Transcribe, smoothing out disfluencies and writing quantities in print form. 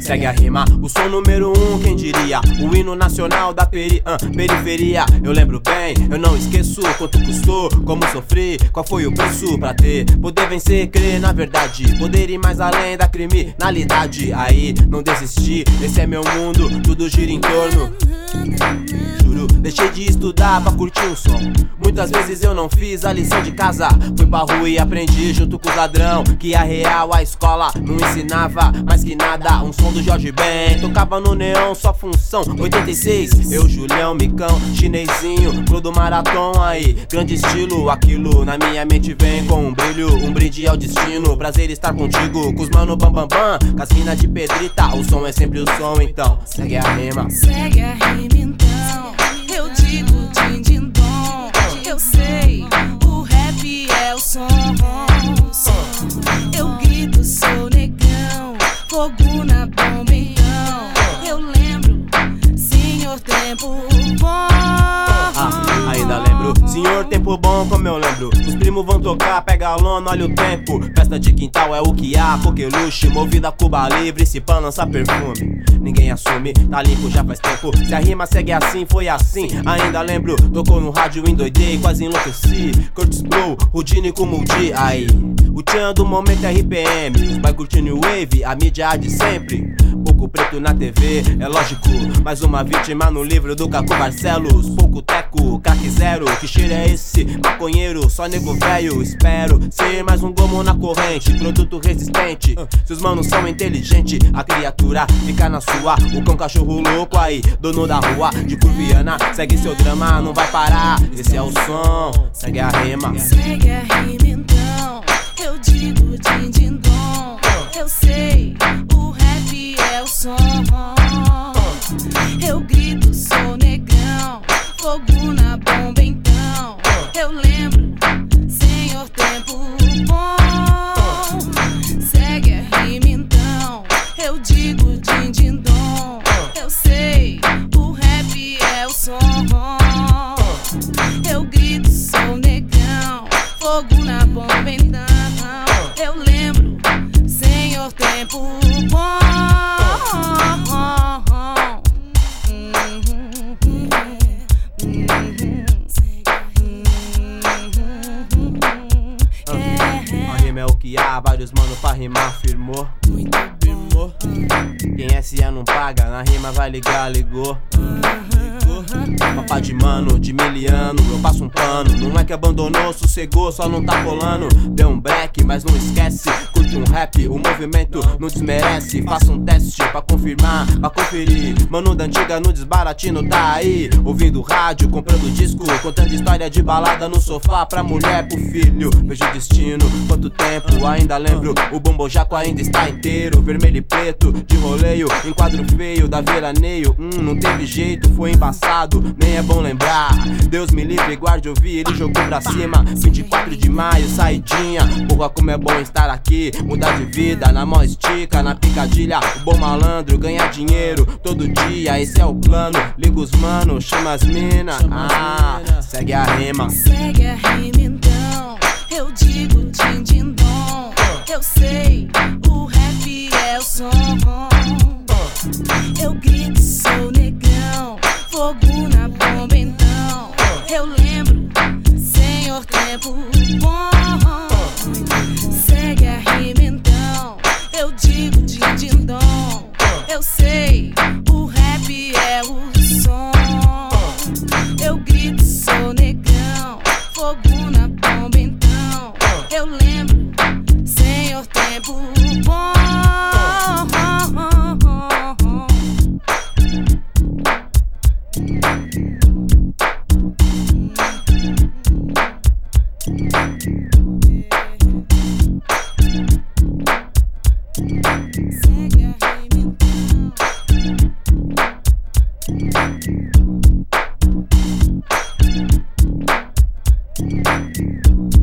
segue a rima. O som número 1, quem diria? O hino nacional da periferia. Eu lembro bem, eu não esqueço quanto custou, como sofri, qual foi o preço pra ter. Poder vencer, crer na verdade, poder ir mais além da criminalidade. Aí, não desisti, esse é meu mundo, tudo gira em torno. Juro, deixei de estudar pra curtir o som. Muitas vezes eu não fiz a lição de casa. Fui pra rua e aprendi junto com os ladrão que a real a escola não ensinava mais que nada. Um som do Jorge Ben, tocava no neon, só função 86, eu, Julião, Micão, chinesinho, pro do Marathon aí. Grande estilo, aquilo na minha mente vem com um brilho, um brinde ao destino. Prazer estar contigo, com os mano bam bam bam, com as minas de pedrita. O som é sempre o som, então segue a rima. Segue a rima então, eu digo din din dom. Eu sei, o rap é o som. Eu grito, sou negão, fogo na bomba então. Eu lembro, senhor tempo bom. Ainda lembro, senhor tempo bom como eu lembro. Os primos vão tocar, pega a lona, olha o tempo. Festa de quintal é o que há, coqueluche, movida Cuba Livre, se pã lança perfume. Ninguém assume, tá limpo já faz tempo. Se a rima segue assim, foi assim. Ainda lembro, tocou no rádio, endoidei, quase enlouqueci. Curtis Blow, Houdini com Multi, aí. O tchan do momento é RPM. Os vai curtindo o wave, a mídia de sempre. Pouco preto na TV, é lógico. Mais uma vítima no livro do Caco Barcelos. Pouco teco, craque zero. Que cheiro é esse? Maconheiro, só nego velho. Espero ser mais um gomo na corrente. Produto resistente. Se os manos são inteligentes, a criatura fica na sua. O cão cachorro louco aí, dono da rua de Curviana. Segue seu drama, não vai parar. Esse é o som, segue a rima. Segue a rima então, eu digo din din dom. Eu sei, o rap é o som. Eu grito, sou negão, fogo na bomba então. Eu lembro, senhor tempo bom. Segue a rima então, eu digo din din dom. Eu sei, o rap é o som. Eu grito, sou negão, fogo na bomba então. Eu lembro, senhor tempo bom. A rima é o que há, vários mano pra rimar, firmou. Firmou. Quem SE não paga, na rima vai ligar, ligou. Papá de mano, de miliano, eu passo um pano. Não é que abandonou, sossegou, só não tá colando. Deu um break, mas não esquece. Curte um rap, o movimento não desmerece. Faça um teste pra confirmar, pra conferir. Mano da antiga no desbaratino tá aí. Ouvindo rádio, comprando disco, contando história de balada no sofá. Pra mulher, pro filho, vejo o destino. Quanto tempo, ainda lembro. O bombojaco ainda está inteiro. Vermelho e preto, de roleio, em quadro feio da veraneio. Não teve jeito, foi embaçado, nem é bom lembrar. Deus me livre, guarde ouvir, ele jogou pra cima. 24 de maio, saidinha. Porra, como é bom estar aqui. Mudar de vida, na mó estica, na picadilha. O bom malandro, ganhar dinheiro todo dia, esse é o plano. Liga os mano, chama as mina. Segue a rima. Segue a rima então, eu digo din din dom. Eu sei, o rap é o som. Eu grito, sou negão, fogo na bomba então. Eu lembro, senhor tempo bom. Segue a rima então, eu digo din din dom. Eu sei, o rap é o som. Eu grito, sou negão, fogo na bomba então. Eu lembro, senhor tempo bom. Segue a rima então.